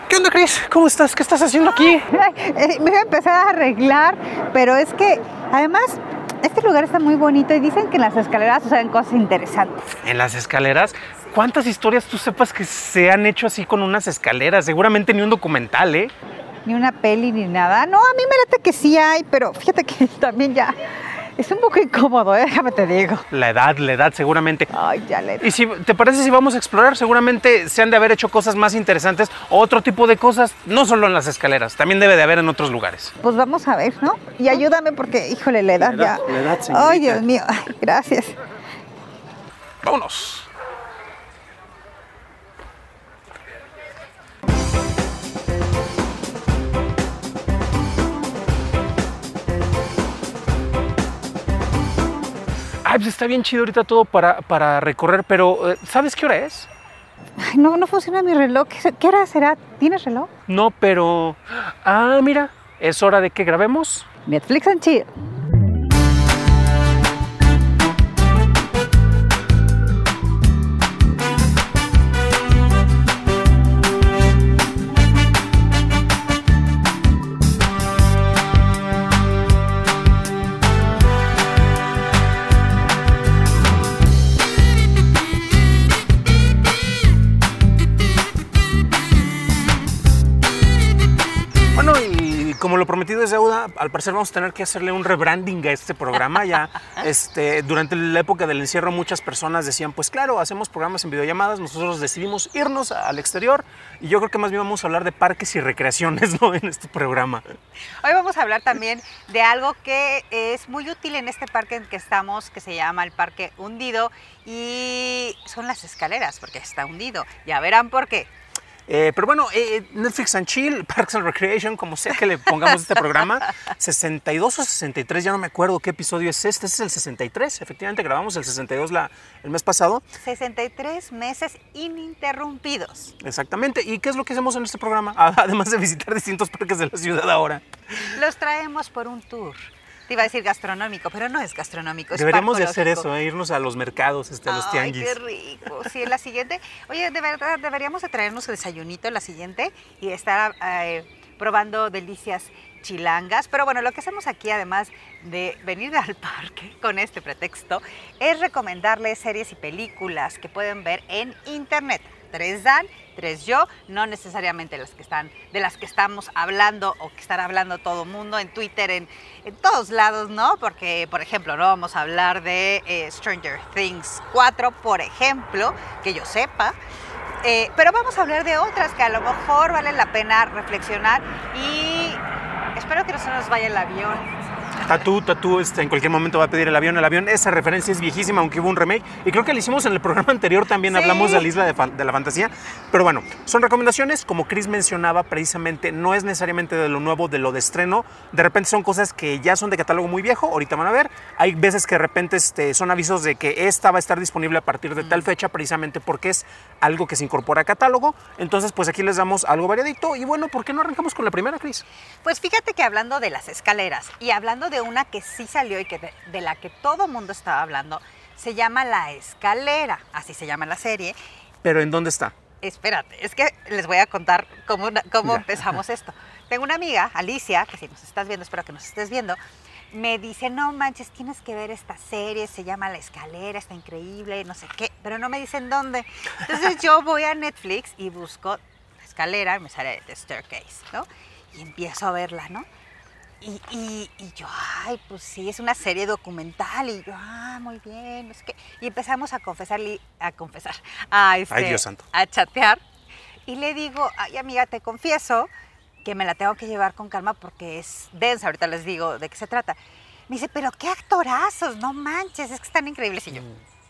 ¿Qué onda, Cris? ¿Cómo estás? ¿Qué estás haciendo aquí? Me voy a empezar a arreglar, pero es que además este lugar está muy bonito y dicen que en las escaleras suceden cosas interesantes. ¿En las escaleras? ¿Cuántas historias tú sepas que se han hecho así con unas escaleras? Seguramente ni un documental, ¿eh? Ni una peli ni nada. No, a mí me late que sí hay, pero fíjate que también ya es un poco incómodo, déjame te digo. La edad, seguramente. Ay, ya le... ¿Y si te parece si vamos a explorar? Seguramente se han de haber hecho cosas más interesantes, otro tipo de cosas, no solo en las escaleras, también debe de haber en otros lugares. Pues vamos a ver, ¿no? Y ayúdame porque, híjole, la edad ya... La edad, señorita. Ay, Dios mío, ay, gracias. ¡Vámonos! Ay, pues está bien chido ahorita todo para recorrer, pero ¿sabes qué hora es? Ay, no funciona mi reloj. ¿Qué hora será? ¿Tienes reloj? No, pero... Ah, mira, es hora de que grabemos. Netflix and chill. Como lo prometido es deuda, al parecer vamos a tener que hacerle un rebranding a este programa. Ya durante la época del encierro muchas personas decían, pues claro, hacemos programas en videollamadas, nosotros decidimos irnos al exterior y yo creo que más bien vamos a hablar de parques y recreaciones, ¿no?, en este programa. Hoy vamos a hablar también de algo que es muy útil en este parque en que estamos, que se llama el Parque Hundido, y son las escaleras, porque está hundido. Ya verán por qué. Pero bueno, Netflix and Chill, Parks and Recreation, como sea que le pongamos este programa, 62 o 63, ya no me acuerdo qué episodio es este es el 63, efectivamente grabamos el 62 el mes pasado. 63 meses ininterrumpidos. Exactamente, ¿y qué es lo que hacemos en este programa? Además de visitar distintos parques de la ciudad ahora. Los traemos por un tour. Te iba a decir gastronómico, pero no es gastronómico, es Deberíamos de hacer eso, irnos a los mercados, a los tianguis. Ay, qué rico. Sí, en la siguiente, oye, de verdad, deberíamos de traernos el desayunito en la siguiente y estar probando delicias chilangas. Pero bueno, lo que hacemos aquí, además de venir al parque con este pretexto, es recomendarles series y películas que pueden ver en internet. 3 Dan, 3 yo, no necesariamente de las que estamos hablando o que están hablando todo el mundo en Twitter, en todos lados, ¿no? Porque, por ejemplo, no vamos a hablar de Stranger Things 4, por ejemplo, que yo sepa, pero vamos a hablar de otras que a lo mejor valen la pena reflexionar y espero que no se nos vaya el avión. Tatú, en cualquier momento va a pedir el avión. Esa referencia es viejísima, aunque hubo un remake. Y creo que la hicimos en el programa anterior, también sí. Hablamos de la Isla de la Fantasía. Pero bueno, son recomendaciones, como Cris mencionaba, precisamente no es necesariamente de lo nuevo, de lo de estreno. De repente son cosas que ya son de catálogo muy viejo, ahorita van a ver. Hay veces que de repente son avisos de que esta va a estar disponible a partir de tal fecha, precisamente porque es algo que se incorpora a catálogo. Entonces, pues aquí les damos algo variadito. Y bueno, ¿por qué no arrancamos con la primera, Cris? Pues fíjate que hablando de las escaleras y hablando de una que sí salió y de la que todo mundo estaba hablando, se llama La Escalera, así se llama la serie. ¿Pero en dónde está? Espérate, es que les voy a contar cómo empezamos esto. Tengo una amiga, Alicia, que si nos estás viendo, espero que nos estés viendo, me dice, no manches, tienes que ver esta serie, se llama La Escalera, está increíble, no sé qué, pero no me dicen dónde. Entonces yo voy a Netflix y busco La Escalera y me sale The Staircase, ¿no? Y empiezo a verla, ¿no? Y yo, ay, pues sí, es una serie documental. Y yo, muy bien, no sé qué. Y empezamos a Ay, Dios santo. A chatear. Y le digo, ay, amiga, te confieso que me la tengo que llevar con calma porque es densa. Ahorita les digo de qué se trata. Me dice, pero qué actorazos, no manches, es que están increíbles. Y yo,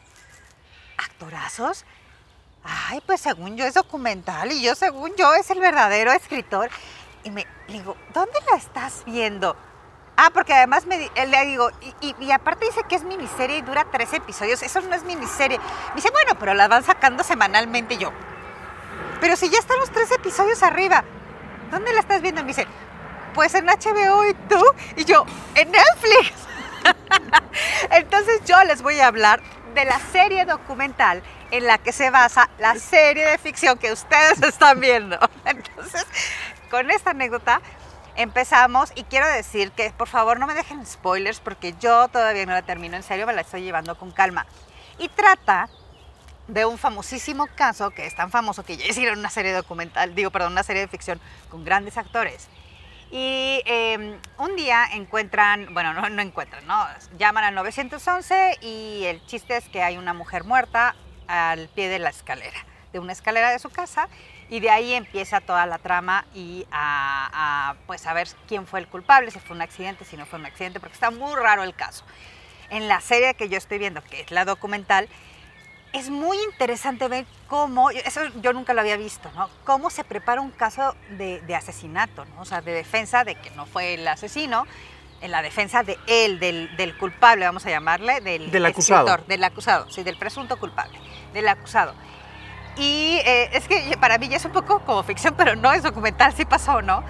¿actorazos? Ay, pues según yo es documental y según yo es el verdadero escritor. Y le digo, ¿dónde la estás viendo? Porque además le digo, y aparte dice que es miniserie y dura 13 episodios. Eso no es miniserie. Me dice, bueno, pero la van sacando semanalmente. Y yo, pero si ya están los 13 episodios arriba, ¿dónde la estás viendo? Y me dice, pues en HBO. ¿Y tú? Y yo, en Netflix. Entonces yo les voy a hablar de la serie documental en la que se basa la serie de ficción que ustedes están viendo. Entonces, con esta anécdota empezamos y quiero decir que por favor no me dejen spoilers porque yo todavía no la termino, en serio me la estoy llevando con calma. Y trata de un famosísimo caso que es tan famoso que ya hicieron una serie documental, una serie de ficción con grandes actores. Y un día encuentran, bueno, no encuentran, ¿no? Llaman al 911 y el chiste es que hay una mujer muerta al pie de la escalera, de una escalera de su casa, y de ahí empieza toda la trama y pues a ver quién fue el culpable, si fue un accidente, si no fue un accidente, porque está muy raro el caso. En la serie que yo estoy viendo, que es la documental, es muy interesante ver cómo, eso yo nunca lo había visto, ¿no? Cómo se prepara un caso de asesinato, ¿no? O sea, de defensa de que no fue el asesino, en la defensa de él, del culpable, vamos a llamarle, del acusado. Del acusado, sí, del presunto culpable, del acusado. Y es que para mí ya es un poco como ficción, pero no es documental, sí pasó, ¿no?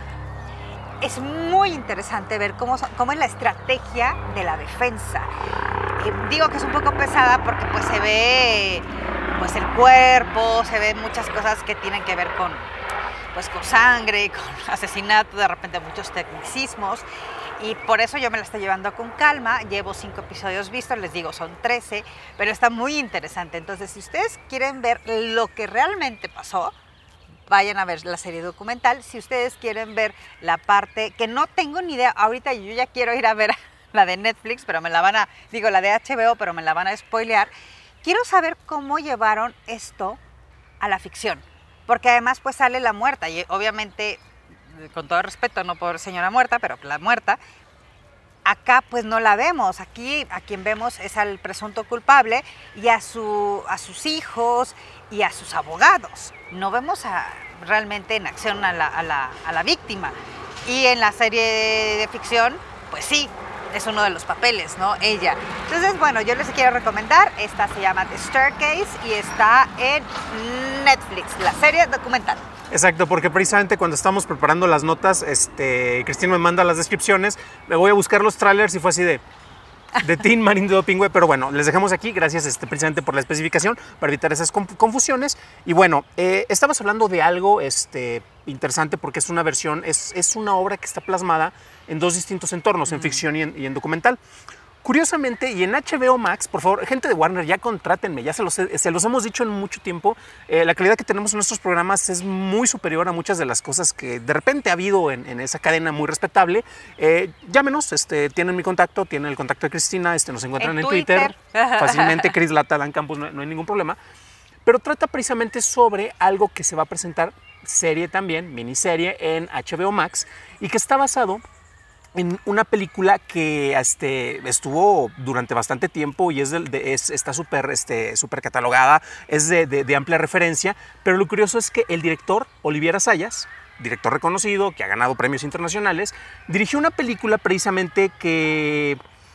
Es muy interesante ver cómo es la estrategia de la defensa. Digo que es un poco pesada porque pues se ve pues el cuerpo, se ven muchas cosas que tienen que ver con sangre, con asesinato, de repente muchos tecnicismos. Y por eso yo me la estoy llevando con calma. Llevo 5 episodios vistos, les digo, son 13, pero está muy interesante. Entonces, si ustedes quieren ver lo que realmente pasó, vayan a ver la serie documental. Si ustedes quieren ver la parte que no tengo ni idea, ahorita yo ya quiero ir a ver la de Netflix, pero me la van a, la de HBO, pero me la van a spoilear. Quiero saber cómo llevaron esto a la ficción, porque además pues sale la muerta y obviamente, con todo respeto, no por señora muerta, pero la muerta, acá pues no la vemos. Aquí a quien vemos es al presunto culpable y a sus hijos y a sus abogados. No vemos realmente en acción a la víctima. Y en la serie de ficción, pues sí, es uno de los papeles, ¿no? Ella. Entonces, bueno, yo les quiero recomendar, esta se llama The Staircase y está en Netflix, la serie documental. Exacto, porque precisamente cuando estamos preparando las notas, Cristina me manda las descripciones, me voy a buscar los trailers y fue así de Teen Marine de Dopingüe, pero bueno, les dejamos aquí, gracias precisamente por la especificación, para evitar esas confusiones. Y bueno, estamos hablando de algo interesante porque es una versión, es una obra que está plasmada en 2 distintos entornos, en ficción y en documental. Curiosamente, y en HBO Max, por favor, gente de Warner, ya contrátenme, ya se los hemos dicho en mucho tiempo, la calidad que tenemos en nuestros programas es muy superior a muchas de las cosas que de repente ha habido en esa cadena muy respetable. Llámenos, tienen mi contacto, tienen el contacto de Cristina, nos encuentran en Twitter fácilmente, Cris Lata, Dan Campos, no hay ningún problema. Pero trata precisamente sobre algo que se va a presentar, serie también, miniserie en HBO Max, y que está basado en una película que estuvo durante bastante tiempo y está súper catalogada, es de amplia referencia, pero lo curioso es que el director, Olivier Assayas, director reconocido, que ha ganado premios internacionales, dirigió una película precisamente que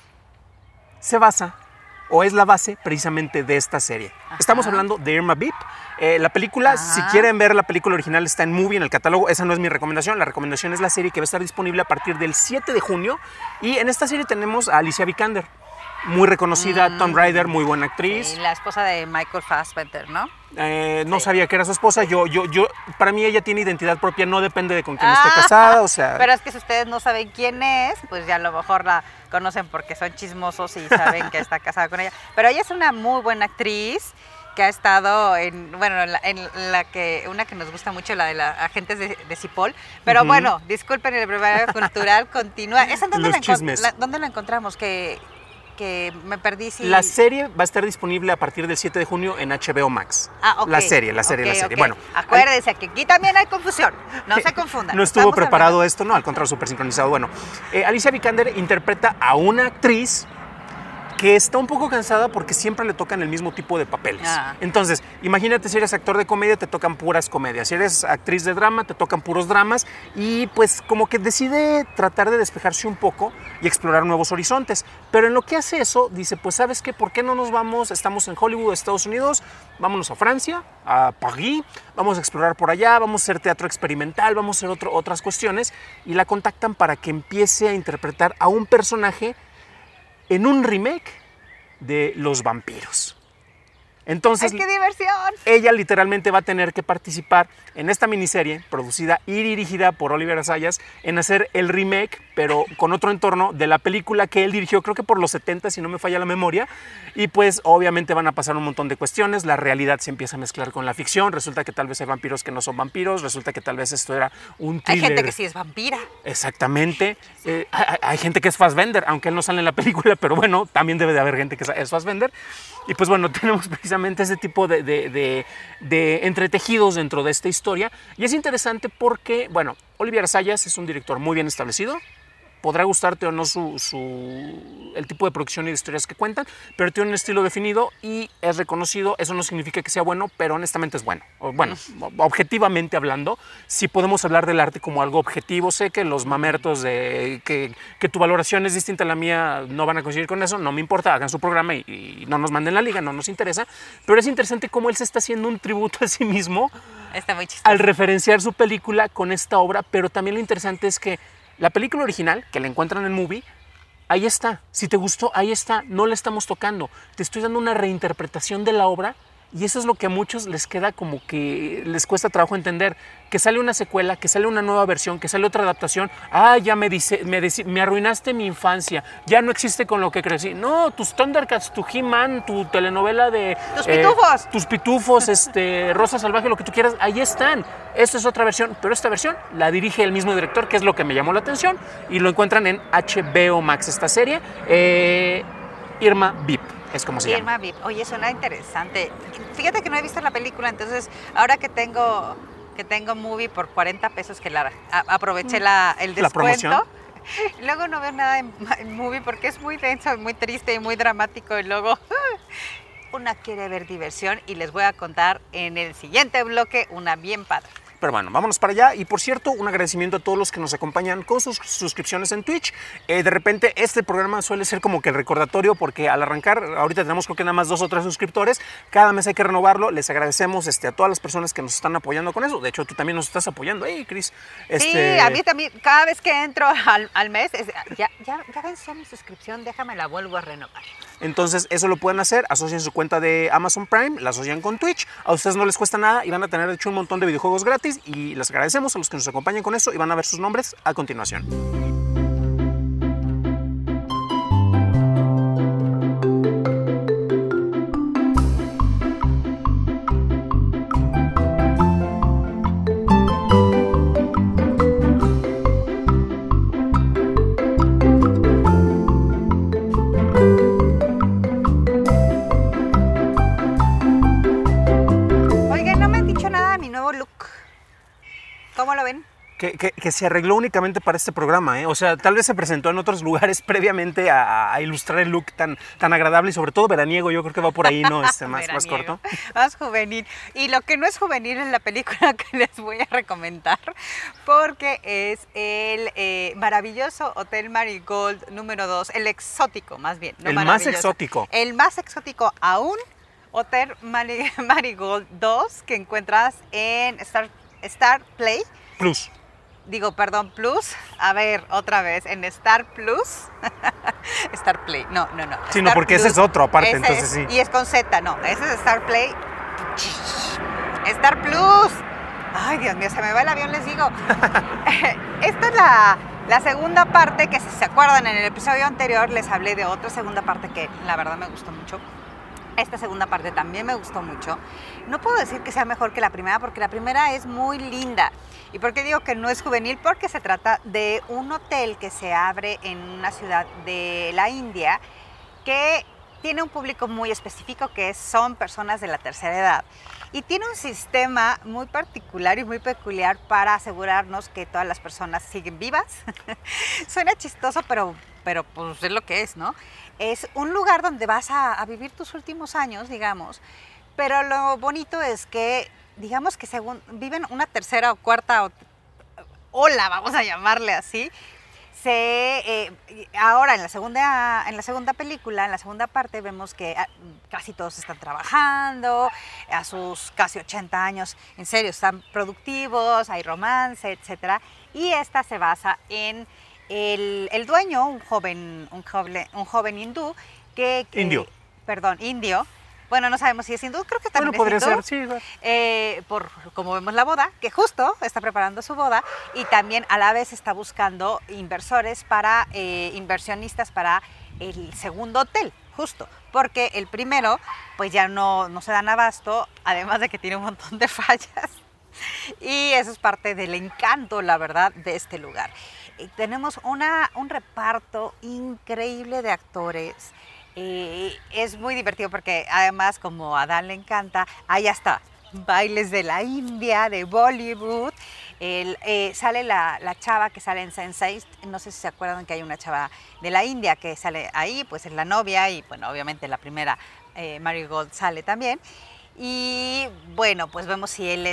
se basa, o es la base precisamente de esta serie. Ajá. Estamos hablando de Irma Vep. La película, ajá, si quieren ver la película original, está en Movie, en el catálogo. Esa no es mi recomendación. La recomendación es la serie que va a estar disponible a partir del 7 de junio. Y en esta serie tenemos a Alicia Vikander, muy reconocida, Tomb Raider, muy buena actriz. Sí, la esposa de Michael Fassbender, ¿no? No sabía que era su esposa. Para mí ella tiene identidad propia, no depende de con quién esté casada, o sea. Pero es que si ustedes no saben quién es, pues ya a lo mejor la conocen porque son chismosos y saben que está casada con ella. Pero ella es una muy buena actriz que ha estado en una que nos gusta mucho, la de las agentes de Cipoll. Pero bueno, disculpen, el brevario cultural continúa. ¿Esa dónde la encontramos? Que me perdí. La serie va a estar disponible a partir del 7 de junio en HBO Max. Ok. La serie. Okay. Bueno, acuérdense que aquí también hay confusión. No se confundan. No estuvo preparado esto, no, al contrario, súper sincronizado. Bueno, Alicia Vikander interpreta a una actriz que está un poco cansada porque siempre le tocan el mismo tipo de papeles. Entonces, imagínate, si eres actor de comedia, te tocan puras comedias. Si eres actriz de drama, te tocan puros dramas. Y pues como que decide tratar de despejarse un poco y explorar nuevos horizontes. Pero en lo que hace eso, dice, pues ¿sabes qué? ¿Por qué no nos vamos? Estamos en Hollywood, Estados Unidos, vámonos a Francia, a París, vamos a explorar por allá, vamos a hacer teatro experimental, vamos a hacer otras cuestiones. Y la contactan para que empiece a interpretar a un personaje en un remake de Los Vampiros. Entonces, ¡ay, qué diversión! ella literalmente va a tener que participar en esta miniserie producida y dirigida por Oliver Assayas en hacer el remake, pero con otro entorno de la película que él dirigió, creo que por los 70, si no me falla la memoria. Y pues obviamente van a pasar un montón de cuestiones, la realidad se empieza a mezclar con la ficción, resulta que tal vez hay vampiros que no son vampiros, resulta que tal vez esto era un thriller. Hay gente que sí es vampira. Exactamente. Hay gente que es Fassbender, aunque él no sale en la película, pero bueno, también debe de haber gente que es Fassbender. Y pues bueno, tenemos precisamente ese tipo de entretejidos dentro de esta historia. Y es interesante porque, bueno, Oliver Assayas es un director muy bien establecido. Podrá gustarte o no el tipo de producción y de historias que cuentan, pero tiene un estilo definido y es reconocido. Eso no significa que sea bueno, pero honestamente es bueno. Bueno, objetivamente hablando, sí podemos hablar del arte como algo objetivo. Sé que los mamertos de que tu valoración es distinta a la mía no van a coincidir con eso. No me importa, hagan su programa y no nos manden la liga, no nos interesa. Pero es interesante cómo él se está haciendo un tributo a sí mismo. Está muy chistoso. Al referenciar su película con esta obra, pero también lo interesante es que la película original, que la encuentran en Movie, ahí está. Si te gustó, ahí está. No la estamos tocando. Te estoy dando una reinterpretación de la obra y eso es lo que a muchos les queda como que les cuesta trabajo entender. Que sale una secuela, que sale una nueva versión, que sale otra adaptación. Ah, ya me arruinaste mi infancia. Ya no existe con lo que crecí. No, tus Thundercats, tu He-Man, tu telenovela de... ¡Tus pitufos! Tus pitufos, Rosa Salvaje, lo que tú quieras, ahí están. Esta es otra versión, pero esta versión la dirige el mismo director, que es lo que me llamó la atención, y lo encuentran en HBO Max, esta serie. Irma Vip, es como se llama. Irma Vip. Oye, suena interesante. Fíjate que no he visto la película, entonces ahora que tengo Movie por 40 pesos, que aproveché el descuento. La promoción. Luego no veo nada en Movie porque es muy denso, muy triste y muy dramático, y luego una quiere ver diversión, y les voy a contar en el siguiente bloque una bien padre. Pero bueno, vámonos para allá. Y por cierto, un agradecimiento a todos los que nos acompañan con sus suscripciones en Twitch. De repente, este programa suele ser como que el recordatorio, porque al arrancar, ahorita tenemos creo que nada más 2 o 3 suscriptores. Cada mes hay que renovarlo. Les agradecemos a todas las personas que nos están apoyando con eso. De hecho, tú también nos estás apoyando. ¡Hey, Cris! Sí, a mí también. Cada vez que entro al mes, ya venció mi suscripción, déjame la vuelvo a renovar. Entonces, eso lo pueden hacer. Asocian su cuenta de Amazon Prime, la asocian con Twitch. A ustedes no les cuesta nada y van a tener, de hecho, un montón de videojuegos gratis. Y les agradecemos a los que nos acompañan con eso y van a ver sus nombres a continuación. Oigan, no me han dicho nada de mi nuevo look. ¿Cómo lo ven? Que se arregló únicamente para este programa, ¿eh? O sea, tal vez se presentó en otros lugares previamente a ilustrar el look tan agradable y sobre todo veraniego. Yo creo que va por ahí, ¿no? Más corto. Más juvenil. Y lo que no es juvenil es la película que les voy a recomendar, porque es el maravilloso Hotel Marigold número 2, el exótico más bien. No, el más exótico. El más exótico aún, Hotel Marigold 2, que encuentras en Star Play. Plus. Plus. A ver, otra vez, en Star Plus. Star Play, no. Sí, no, porque ese es otro aparte, entonces sí. Y es con Z, no, ese es Star Play. Star Plus. Ay, Dios mío, se me va el avión, les digo. Esta es la segunda parte, que si se acuerdan, en el episodio anterior les hablé de otra segunda parte que la verdad me gustó mucho. Esta segunda parte también me gustó mucho. No puedo decir que sea mejor que la primera, porque la primera es muy linda. ¿Y por qué digo que no es juvenil? Porque se trata de un hotel que se abre en una ciudad de la India que tiene un público muy específico, que son personas de la tercera edad. Y tiene un sistema muy particular y muy peculiar para asegurarnos que todas las personas siguen vivas. Suena chistoso, pero pues es lo que es, ¿no? Es un lugar donde vas a vivir tus últimos años, digamos, pero lo bonito es que, digamos que según viven una tercera o cuarta ola, vamos a llamarle así. Ahora en la segunda película, en la segunda parte, vemos que casi todos están trabajando, a sus casi 80 años, en serio, están productivos, hay romance, etc. Y esta se basa en el dueño, un joven hindú, indio. Bueno, no sabemos si es hindú, creo que también Bueno, podría es hindú. ser, sí. Por como vemos la boda, que justo está preparando su boda y también a la vez está buscando inversores para, inversionistas para el segundo hotel, justo, porque el primero pues ya no se dan abasto, además de que tiene un montón de fallas. Y eso es parte del encanto, la verdad, de este lugar. Tenemos un reparto increíble de actores. Es muy divertido porque además, como a Dan le encanta, hay hasta bailes de la India, de Bollywood. Sale la chava que sale en Sense8, no sé si se acuerdan que hay una chava de la India que sale ahí, pues es la novia y bueno, obviamente la primera Marigold sale también. Y bueno, pues vemos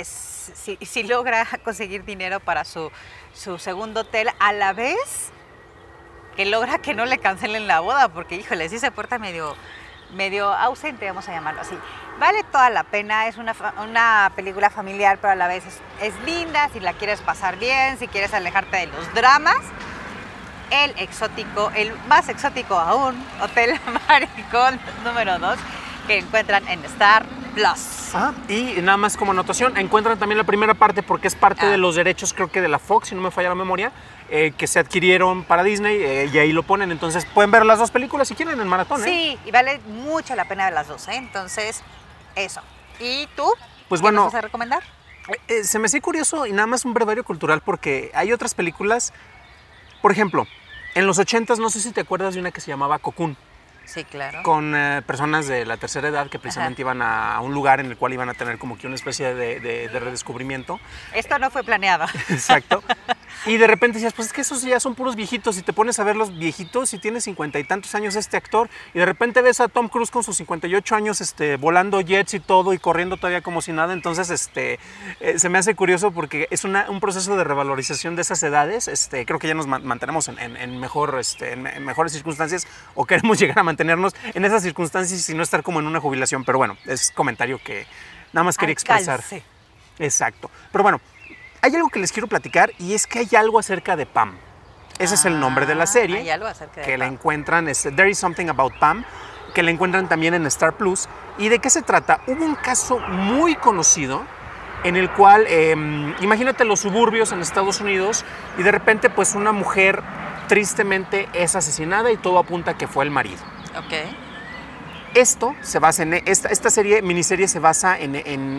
si logra conseguir dinero para su segundo hotel, a la vez que logra que no le cancelen la boda, porque híjole, sí se porta medio ausente, vamos a llamarlo así. Vale toda la pena, es una película familiar, pero a la vez es linda, si la quieres pasar bien, si quieres alejarte de los dramas. El más exótico aún, Hotel Marigold número 2, que encuentran en Star Plus. Y nada más como anotación, encuentran también la primera parte porque es parte de los derechos, creo que de la Fox, si no me falla la memoria, que se adquirieron para Disney y ahí lo ponen. Entonces pueden ver las dos películas si quieren en maratón. Sí, y vale mucho la pena ver las dos, Entonces, eso. ¿Y tú? Pues ¿Qué bueno, nos vas a recomendar? Se me hace curioso y nada más un brevario cultural porque hay otras películas, por ejemplo, en los 80s, no sé si te acuerdas de una que se llamaba Cocoon. Sí, claro. Con personas de la tercera edad que precisamente iban a un lugar en el cual iban a tener como que una especie de redescubrimiento. Esto no fue planeado. Exacto. Y de repente decías, pues es que esos ya son puros viejitos y te pones a ver los viejitos y tiene 50 y tantos años este actor y de repente ves a Tom Cruise con sus 58 años volando jets y todo y corriendo todavía como si nada. Entonces se me hace curioso porque es un proceso de revalorización de esas edades. Creo que ya nos mantenemos en mejores circunstancias o queremos llegar a mantenernos en esas circunstancias y no estar como en una jubilación. Pero bueno, es comentario que nada más quería expresar. Exacto. Pero bueno, hay algo que les quiero platicar y es que hay algo acerca de Pam. Ese es el nombre de la serie. Hay algo acerca de que Pam. la encuentran, There is Something About Pam, que la encuentran también en Star Plus. ¿Y de qué se trata? Hubo un caso muy conocido en el cual, imagínate los suburbios en Estados Unidos y de repente pues una mujer tristemente es asesinada y todo apunta a que fue el marido. Ok. Esto se basa en esta miniserie se basa en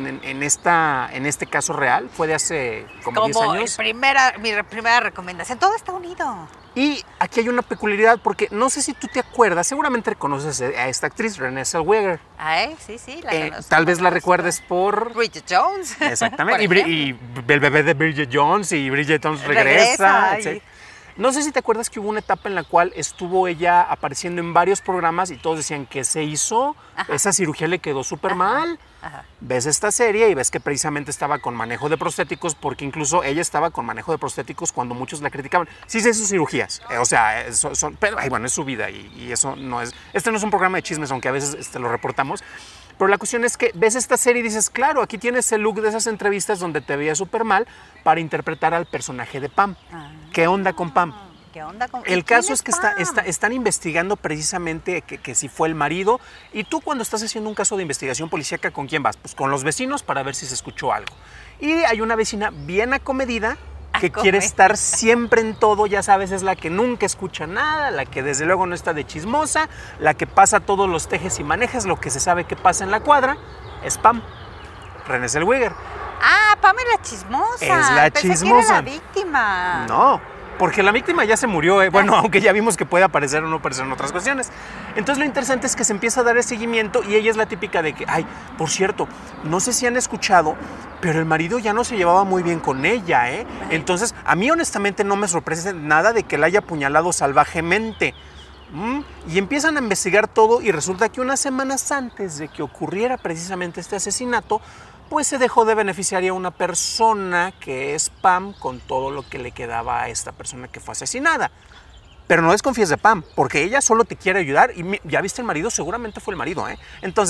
este caso real. Fue de hace como 10 años. Mi primera recomendación. Todo está unido. Y aquí hay una peculiaridad porque no sé si tú te acuerdas, seguramente conoces a esta actriz, Renée Zellweger. Sí, la conozco. Tal vez la recuerdes por Bridget Jones. Exactamente. y el bebé de Bridget Jones y Bridget Jones regresa. No sé si te acuerdas que hubo una etapa en la cual estuvo ella apareciendo en varios programas y todos decían que se hizo, esa cirugía le quedó súper mal. Ves esta serie y ves que precisamente estaba con manejo de prostéticos, porque incluso ella estaba con manejo de prostéticos cuando muchos la criticaban. Sí se hizo cirugías, pero bueno, es su vida y eso no es... Este no es un programa de chismes, aunque a veces lo reportamos. Pero la cuestión es que ves esta serie y dices, claro, aquí tienes el look de esas entrevistas donde te veía súper mal para interpretar al personaje de Pam. ¿Qué onda con Pam? ¿Qué onda con El caso es que están investigando precisamente que si fue el marido. Y tú cuando estás haciendo un caso de investigación policíaca, ¿con quién vas? Pues con los vecinos para ver si se escuchó algo. Y hay una vecina bien acomedida que quiere estar siempre en todo, ya sabes, es la que nunca escucha nada, la que desde luego no está de chismosa, la que pasa todos los tejes y manejes, lo que se sabe que pasa en la cuadra, es Pam, Renée Zellweger. Pam es la chismosa. Es la chismosa. Que era la víctima. No, porque la víctima ya se murió, bueno, aunque ya vimos que puede aparecer o no aparecer en otras cuestiones. Entonces lo interesante es que se empieza a dar el seguimiento y ella es la típica de que, por cierto, no sé si han escuchado, pero el marido ya no se llevaba muy bien con ella, Entonces, a mí honestamente no me sorprende nada de que la haya apuñalado salvajemente. Y empiezan a investigar todo y resulta que unas semanas antes de que ocurriera precisamente este asesinato, pues se dejó de beneficiar a una persona que es Pam con todo lo que le quedaba a esta persona que fue asesinada. Pero no desconfíes de Pam, porque ella solo te quiere ayudar y ya viste el marido, seguramente fue el marido, Entonces,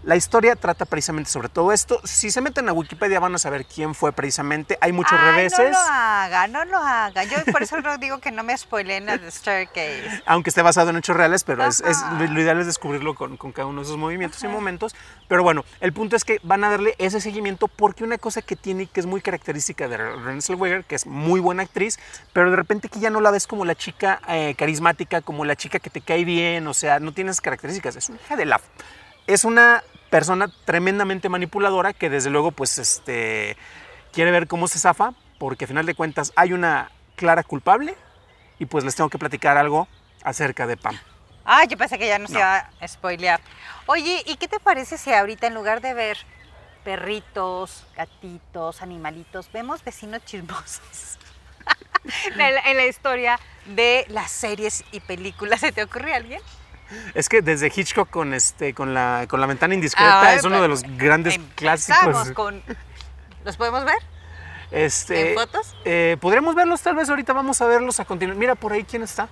La historia trata precisamente sobre todo esto. Si se meten a Wikipedia van a saber quién fue precisamente. Hay muchos reveses. No lo haga. Yo por eso no digo que no me spoileen a The Staircase. Aunque esté basado en hechos reales, pero lo ideal es descubrirlo con cada uno de esos movimientos y momentos. Pero bueno, el punto es que van a darle ese seguimiento porque una cosa que tiene que es muy característica de Renée Zellweger, que es muy buena actriz, pero de repente que ya no la ves como la chica carismática, como la chica que te cae bien, o sea, no tiene esas características. Es una hija de la... Es una persona tremendamente manipuladora que desde luego pues quiere ver cómo se zafa, porque a final de cuentas hay una clara culpable y pues les tengo que platicar algo acerca de Pam. Ah, yo pensé que ya nos iba a spoilear. Oye, ¿y qué te parece si ahorita en lugar de ver perritos, gatitos, animalitos, vemos vecinos chismosos? en la historia de las series y películas, ¿se te ocurre alguien? Es que desde Hitchcock con la ventana indiscreta es uno de los grandes clásicos. ¿Los podemos ver? ¿En fotos? Podríamos verlos tal vez ahorita, vamos a verlos a continuación. Mira por ahí quién está.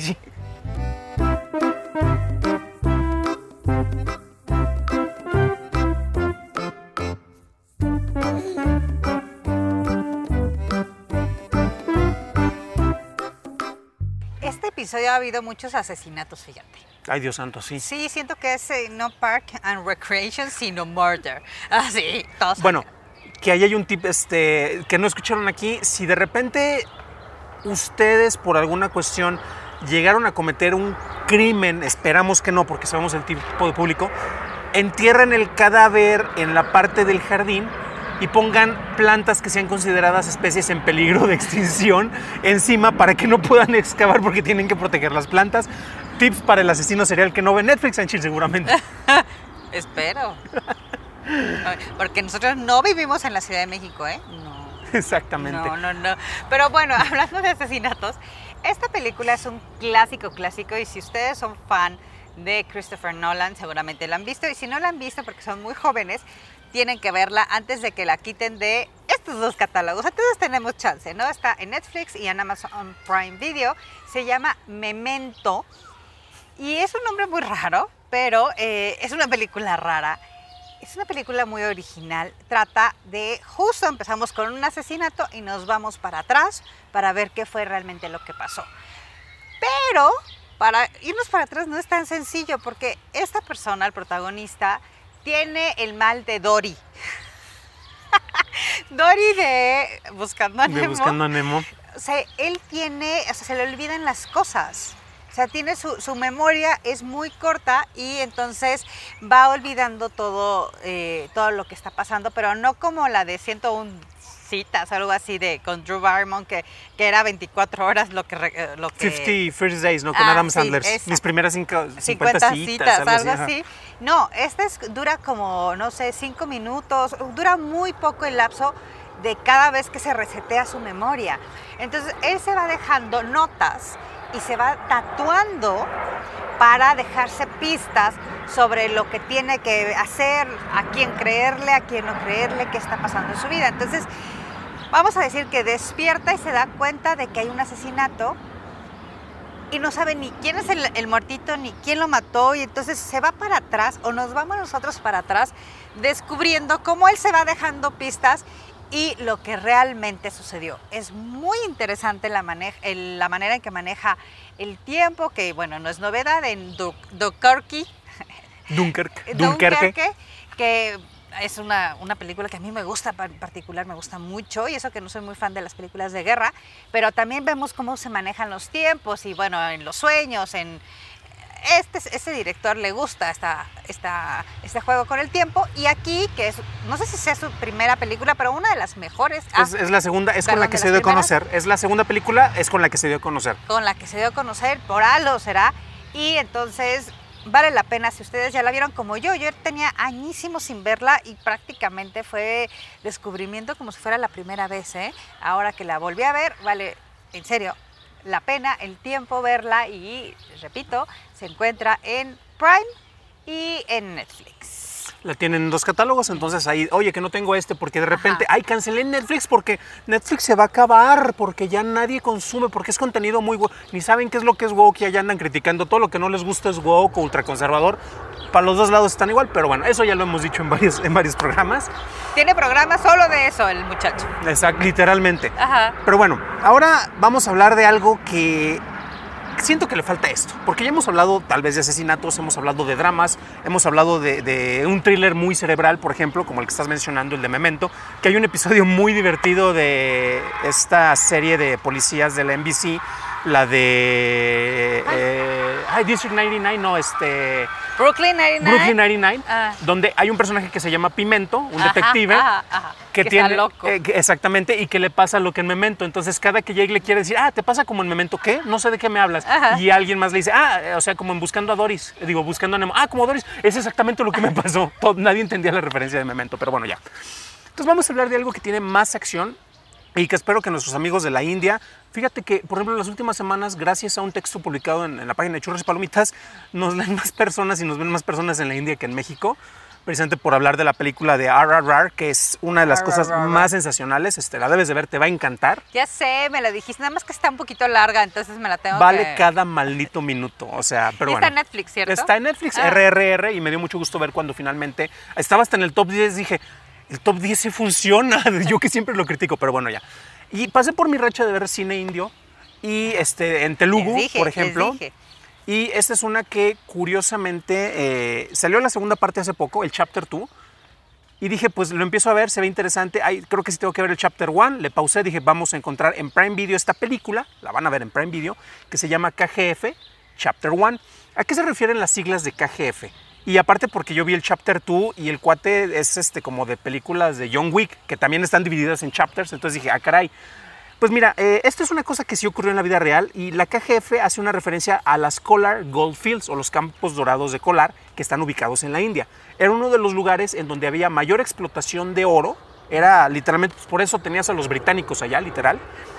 Este episodio ha habido muchos asesinatos, fíjate. Ay, Dios santo, sí. Sí, siento que es no Park and Recreation, sino Murder. Sí, todos. Bueno, que ahí hay un tip que no escucharon aquí. Si de repente ustedes por alguna cuestión llegaron a cometer un crimen, esperamos que no, porque sabemos el tipo de público, entierren el cadáver en la parte del jardín y pongan plantas que sean consideradas especies en peligro de extinción encima para que no puedan excavar porque tienen que proteger las plantas. Tips para el asesino serial que no ve Netflix and chill seguramente. Espero. Porque nosotros no vivimos en la Ciudad de México, ¿eh? No. Exactamente. No. Pero bueno, hablando de asesinatos, esta película es un clásico y si ustedes son fan de Christopher Nolan seguramente la han visto y si no la han visto porque son muy jóvenes, tienen que verla antes de que la quiten de estos dos catálogos. Entonces tenemos chance, ¿no? Está en Netflix y en Amazon Prime Video. Se llama Memento y es un nombre muy raro, pero es una película rara. Es una película muy original. Trata de, justo empezamos con un asesinato y nos vamos para atrás para ver qué fue realmente lo que pasó. Pero para irnos para atrás no es tan sencillo porque esta persona, el protagonista, tiene el mal de Dory. Dory de Buscando a Nemo. De Buscando a Nemo. O sea, él tiene, o sea, se le olvidan las cosas. O sea, tiene su memoria es muy corta y entonces va olvidando todo, todo lo que está pasando, pero no como la de 101 citas, algo así con Drew Barrymore, que era 24 horas lo que 50 First Days, ¿no? Con Adam Sandler. Esa. Mis primeras 50 citas, algo así. No, dura como, no sé, 5 minutos, dura muy poco el lapso de cada vez que se resetea su memoria. Entonces, él se va dejando notas y se va tatuando para dejarse pistas sobre lo que tiene que hacer, a quién creerle, a quién no creerle, qué está pasando en su vida. Entonces, vamos a decir que despierta y se da cuenta de que hay un asesinato y no sabe ni quién es el muertito, ni quién lo mató, y entonces se va para atrás, o nos vamos nosotros para atrás, descubriendo cómo él se va dejando pistas y lo que realmente sucedió. Es muy interesante la manera en que maneja el tiempo, que bueno, no es novedad en Dunkerque, que es una película que a mí me gusta, en particular me gusta mucho, y eso que no soy muy fan de las películas de guerra, pero también vemos cómo se manejan los tiempos y bueno, en los sueños, este director le gusta este juego con el tiempo, y aquí, que es, no sé si sea su primera película, pero una de las mejores. Es la segunda, es con la que se dio a conocer. Es la segunda película, es con la que se dio a conocer. Con la que se dio a conocer, por algo será, y entonces vale la pena si ustedes ya la vieron como yo. Yo tenía añísimos sin verla y prácticamente fue descubrimiento como si fuera la primera vez, ¿eh? Ahora que la volví a ver, vale, en serio, la pena, el tiempo verla, y repito, se encuentra en Prime y en Netflix. La tienen en 2 catálogos, entonces ahí, oye, que no tengo este, porque de repente, Ajá. ay, cancelé Netflix porque Netflix se va a acabar, porque ya nadie consume, porque es contenido muy woke. Ni saben qué es lo que es woke, y allá andan criticando todo lo que no les gusta es woke o ultraconservador. Para los dos lados están igual, pero bueno, eso ya lo hemos dicho en varios programas. Tiene programa solo de eso el muchacho. Exacto, literalmente. Ajá. Pero bueno, ahora vamos a hablar de algo que siento que le falta esto, porque ya hemos hablado tal vez de asesinatos, hemos hablado de dramas, hemos hablado de un thriller muy cerebral, por ejemplo, como el que estás mencionando, el de Memento, que hay un episodio muy divertido de esta serie de policías de la NBC, la de District 99, no, Brooklyn 99. Brooklyn 99, Ah. donde hay un personaje que se llama Pimento, un Ajá, detective, ajá. que está tiene loco. exactamente, y que le pasa lo que en Memento. Entonces cada que Jake le quiere decir, te pasa como en Memento, ¿qué? No sé de qué me hablas. Ajá. Y alguien más le dice, o sea, como en Buscando a Doris, digo, Buscando a Nemo, como Doris, es exactamente lo que me pasó. Nadie entendía la referencia de Memento, pero bueno, ya. Entonces vamos a hablar de algo que tiene más acción y que espero que nuestros amigos de la India, fíjate que, por ejemplo, en las últimas semanas, gracias a un texto publicado en la página de Churros y Palomitas, nos leen más personas y nos ven más personas en la India que en México, precisamente por hablar de la película de RRR, que es una de las cosas más sensacionales. La debes de ver, te va a encantar. Ya sé, me la dijiste, nada más que está un poquito larga, entonces me la tengo Vale que... cada maldito minuto, o sea, pero Está bueno. en Netflix, ¿cierto? Está en Netflix, RRR, y me dio mucho gusto ver cuando finalmente estaba hasta en el top 10, dije, el top 10 sí funciona, yo que siempre lo critico, pero bueno, ya. Y pasé por mi racha de ver cine indio, y en Telugu, por ejemplo. Les dije. Y esta es una que curiosamente salió la segunda parte hace poco, el Chapter 2. Y dije, pues lo empiezo a ver, se ve interesante. Creo que sí tengo que ver el Chapter 1. Le pausé, dije, vamos a encontrar en Prime Video esta película, la van a ver en Prime Video, que se llama KGF Chapter 1. ¿A qué se refieren las siglas de KGF? Y aparte porque yo vi el Chapter 2 y el cuate es como de películas de John Wick, que también están divididas en chapters. Entonces dije, caray. Pues mira, esto es una cosa que sí ocurrió en la vida real, y la KGF hace una referencia a las Kolar Goldfields, o los campos dorados de Kolar, que están ubicados en la India. Era uno de los lugares en donde había mayor explotación de oro. Era literalmente, por eso tenías a los británicos allá, literal.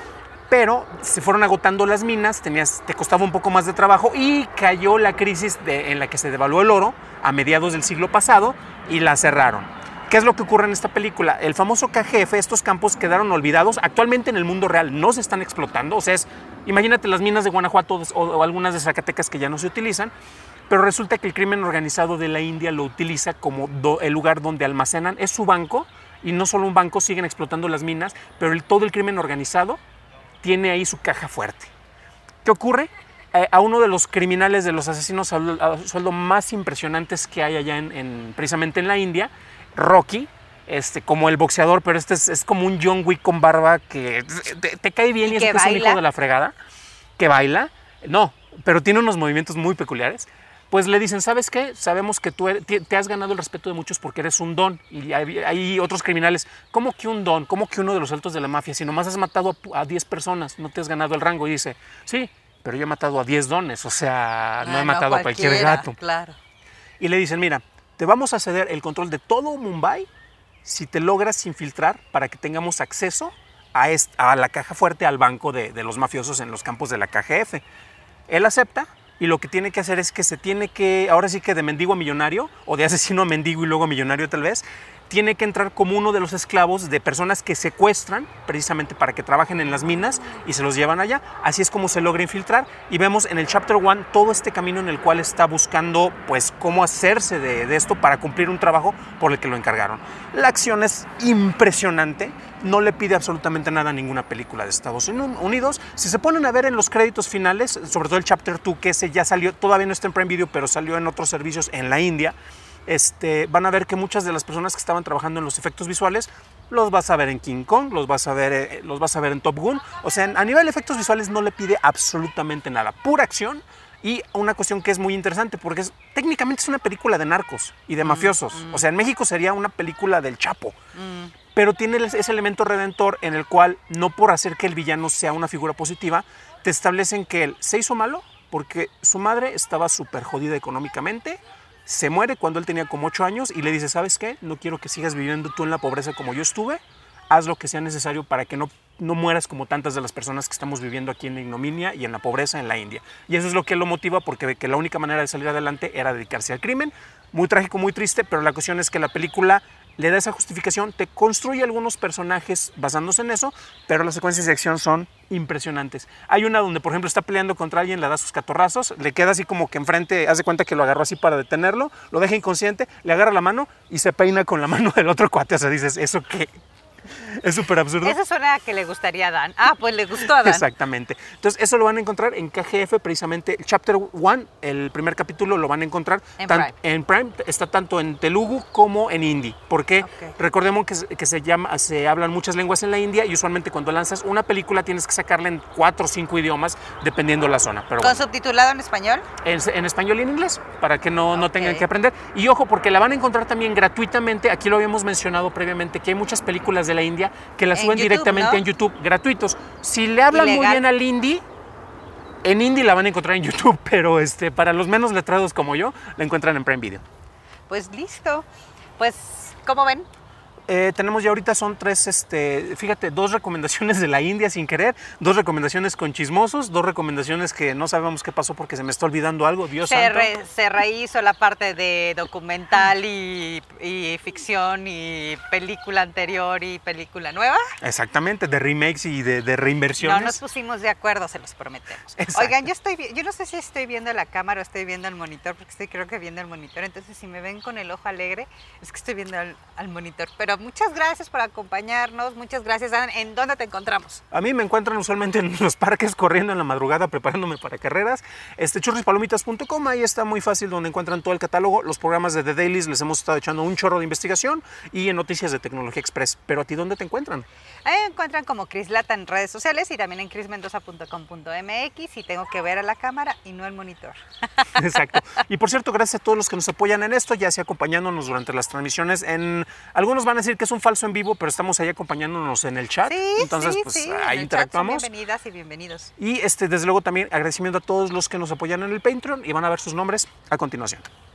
Pero se fueron agotando las minas, te costaba un poco más de trabajo, y cayó la crisis en la que se devaluó el oro a mediados del siglo pasado y la cerraron. ¿Qué es lo que ocurre en esta película? El famoso KGF, estos campos quedaron olvidados. Actualmente en el mundo real no se están explotando. O sea, imagínate las minas de Guanajuato o algunas de Zacatecas que ya no se utilizan. Pero resulta que el crimen organizado de la India lo utiliza como el lugar donde almacenan. Es su banco, y no solo un banco, siguen explotando las minas, pero todo el crimen organizado tiene ahí su caja fuerte. ¿Qué ocurre? A uno de los criminales, de los asesinos a sueldo más impresionantes que hay allá precisamente en la India, Rocky, como el boxeador, pero es como un John Wick con barba que te cae bien, y es que es un hijo de la fregada, que baila, no, pero tiene unos movimientos muy peculiares. Pues le dicen, ¿sabes qué? Sabemos que tú te has ganado el respeto de muchos porque eres un don. Y hay otros criminales, ¿cómo que un don? ¿Cómo que uno de los altos de la mafia? Si nomás has matado a 10 personas, no te has ganado el rango. Y dice, sí, pero yo he matado a 10 dones, o sea, no he matado a cualquier gato. Claro. Y le dicen, mira, te vamos a ceder el control de todo Mumbai si te logras infiltrar para que tengamos acceso a la caja fuerte, al banco de los mafiosos en los campos de la KGF. Él acepta, y lo que tiene que hacer es que ahora sí que de mendigo a millonario, o de asesino a mendigo y luego a millonario tal vez, tiene que entrar como uno de los esclavos de personas que secuestran precisamente para que trabajen en las minas y se los llevan allá. Así es como se logra infiltrar, y vemos en el Chapter 1 todo este camino en el cual está buscando pues cómo hacerse de esto para cumplir un trabajo por el que lo encargaron. La acción es impresionante, no le pide absolutamente nada a ninguna película de Estados Unidos. Si se ponen a ver en los créditos finales, sobre todo el Chapter 2, que ese ya salió, todavía no está en Prime Video, pero salió en otros servicios en la India, van a ver que muchas de las personas que estaban trabajando en los efectos visuales los vas a ver en King Kong, los vas a ver en Top Gun. O sea, a nivel de efectos visuales no le pide absolutamente nada, pura acción. Y una cuestión que es muy interesante, porque técnicamente es una película de narcos y de mafiosos. O sea, en México sería una película del Chapo. Pero tiene ese elemento redentor en el cual, no por hacer que el villano sea una figura positiva, te establecen que él se hizo malo porque su madre estaba súper jodida económicamente. Se muere cuando él tenía como 8 años y le dice, ¿sabes qué? No quiero que sigas viviendo tú en la pobreza como yo estuve. Haz lo que sea necesario para que no mueras como tantas de las personas que estamos viviendo aquí en la ignominia y en la pobreza en la India. Y eso es lo que lo motiva, porque ve que la única manera de salir adelante era dedicarse al crimen. muy trágico, muy triste, pero la cuestión es que la película le da esa justificación, te construye algunos personajes basándose en eso, pero las secuencias de acción son impresionantes. Hay una donde, por ejemplo, está peleando contra alguien, le da sus catorrazos, le queda así como que enfrente, hace cuenta que lo agarró así para detenerlo, lo deja inconsciente, le agarra la mano y se peina con la mano del otro cuate. O sea, dices, ¿eso qué? Es súper absurdo. Eso suena a que le gustaría a Dan. Ah, pues le gustó a Dan. Exactamente. Entonces, eso lo van a encontrar en KGF, precisamente. Chapter 1, el primer capítulo, lo van a encontrar en Prime. Está tanto en Telugu como en hindi. Porque recordemos que se hablan muchas lenguas en la India y usualmente cuando lanzas una película tienes que sacarla en 4 o 5 idiomas, dependiendo la zona. Pero ¿Con subtitulado en español? En español y en inglés, para que no tengan que aprender. Y ojo, porque la van a encontrar también gratuitamente. Aquí lo habíamos mencionado previamente, que hay muchas películas de la India que las suben directamente en YouTube, gratuitos. Si le hablan muy bien al hindi, en hindi la van a encontrar en YouTube, pero para los menos letrados como yo, la encuentran en Prime Video. Pues listo. Pues, ¿cómo ven? Tenemos ya ahorita son 3, fíjate, 2 recomendaciones de la India sin querer, 2 recomendaciones con chismosos, 2 recomendaciones que no sabemos qué pasó porque se me está olvidando algo, Dios santo. Se rehizo la parte de documental y ficción y película anterior y película nueva. Exactamente, de remakes y de reinversiones. No nos pusimos de acuerdo, se los prometemos. Exacto. Oigan, yo no sé si estoy viendo la cámara o estoy viendo el monitor, porque creo que viendo el monitor, entonces si me ven con el ojo alegre, es que estoy viendo al monitor, pero muchas gracias por acompañarnos, muchas gracias, Dan. ¿En dónde te encontramos? A mí me encuentran usualmente en los parques corriendo en la madrugada preparándome para carreras. Churrispalomitas.com, ahí está muy fácil donde encuentran todo el catálogo. Los programas de The Dailies les hemos estado echando un chorro de investigación y en Noticias de Tecnología Express. Pero ¿a ti dónde te encuentran? Ahí me encuentran como Cris Lata en redes sociales y también en crismendoza.com.mx y tengo que ver a la cámara y no el monitor. Exacto. Y por cierto, gracias a todos los que nos apoyan en esto, ya sea acompañándonos durante las transmisiones. Algunos van a decir que es un falso en vivo, pero estamos ahí acompañándonos en el chat. Sí, entonces, ahí interactuamos. Bienvenidas y bienvenidos. Y desde luego también agradecimiento a todos los que nos apoyan en el Patreon y van a ver sus nombres a continuación.